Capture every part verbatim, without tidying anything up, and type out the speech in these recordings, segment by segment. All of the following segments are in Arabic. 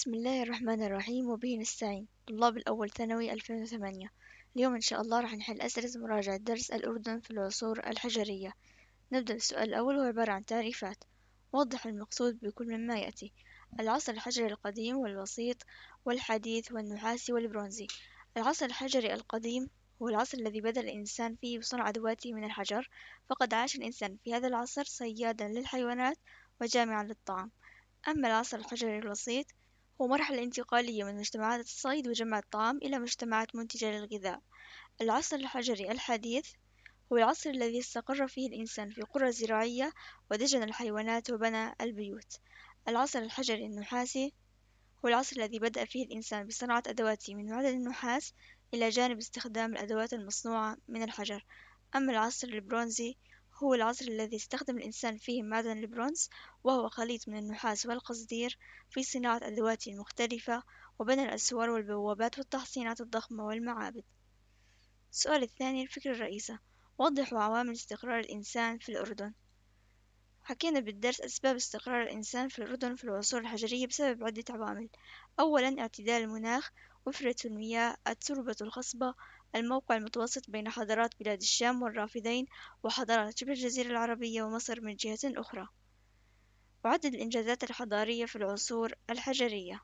بسم الله الرحمن الرحيم وبه نستعين طلاب الأول ثانوي ألفين وثمانية. اليوم إن شاء الله راح نحل أسئلة مراجعة درس الأردن في العصور الحجرية. نبدأ بالسؤال الأول، وهو عبارة عن تعريفات. وضح المقصود بكل مما يأتي. العصر الحجري القديم والوسيط والحديث والنحاسي والبرونزي. العصر الحجري القديم هو العصر الذي بدأ الإنسان فيه بصنع أدواته من الحجر، فقد عاش الإنسان في هذا العصر صيادا للحيوانات وجامعا للطعام. أما العصر الحجري الوسيط هو مرحلة انتقالية من مجتمعات الصيد وجمع الطعام إلى مجتمعات منتجة للغذاء. العصر الحجري الحديث هو العصر الذي استقر فيه الإنسان في قرى زراعية ودجن الحيوانات وبنى البيوت. العصر الحجري النحاسي هو العصر الذي بدأ فيه الإنسان بصناعة أدواته من معدن النحاس إلى جانب استخدام الأدوات المصنوعة من الحجر. أما العصر البرونزي هو العصر الذي استخدم الإنسان فيه معدن البرونز، وهو خليط من النحاس والقصدير، في صناعة أدواته المختلفة وبنى الأسوار والبوابات والتحصينات الضخمة والمعابد. السؤال الثاني، الفكرة الرئيسة. وضحوا عوامل استقرار الإنسان في الأردن. حكينا بالدرس أسباب استقرار الإنسان في الأردن في العصور الحجرية بسبب عدة عوامل. أولا، اعتدال المناخ، وفرة المياه، التربة الخصبة، الموقع المتوسط بين حضارات بلاد الشام والرافدين وحضارات شبه الجزيرة العربية ومصر من جهة أخرى. وعدد الإنجازات الحضارية في العصور الحجرية.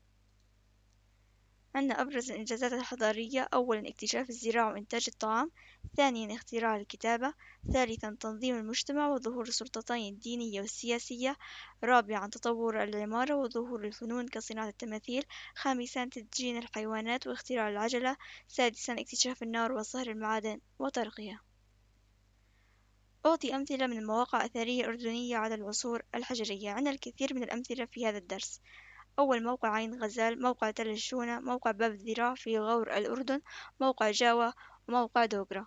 عندنا أبرز الإنجازات الحضارية: أولا، اكتشاف الزراعة وإنتاج الطعام. ثانيا، اختراع الكتابة. ثالثا، تنظيم المجتمع وظهور السلطتين الدينية والسياسية. رابعا، تطور العمارة وظهور الفنون كصناعة التماثيل. خامسا، تدجين الحيوانات واختراع العجلة. سادسا، اكتشاف النار وصهر المعادن وطرقها. أعطي أمثلة من المواقع الأثرية الأردنية على العصور الحجرية. عندنا الكثير من الأمثلة في هذا الدرس. أول، موقع عين غزال، موقع تل الشونة، موقع باب الذراع في غور الأردن، موقع جاوة، وموقع دوغرا.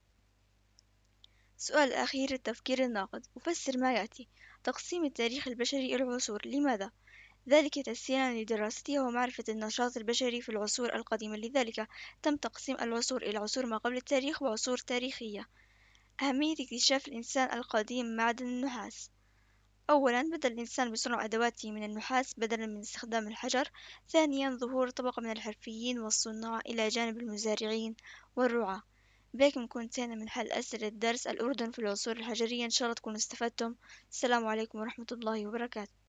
السؤال الأخير، التفكير الناقد. أفسر ما يأتي. تقسيم التاريخ البشري إلى العصور، لماذا؟ ذلك تسهيلا لدراستها ومعرفة النشاط البشري في العصور القديمة، لذلك تم تقسيم العصور إلى عصور ما قبل التاريخ وعصور تاريخية. أهمية اكتشاف الإنسان القديم معدن النحاس. أولا، بدأ الإنسان بصنع أدواته من النحاس بدلا من استخدام الحجر. ثانيا، ظهور طبقة من الحرفيين والصناع إلى جانب المزارعين والرعاة. بهيك نكون انتهينا من حل أسئلة درس الأردن في العصور الحجرية. إن شاء الله تكونوا استفدتم. السلام عليكم ورحمة الله وبركاته.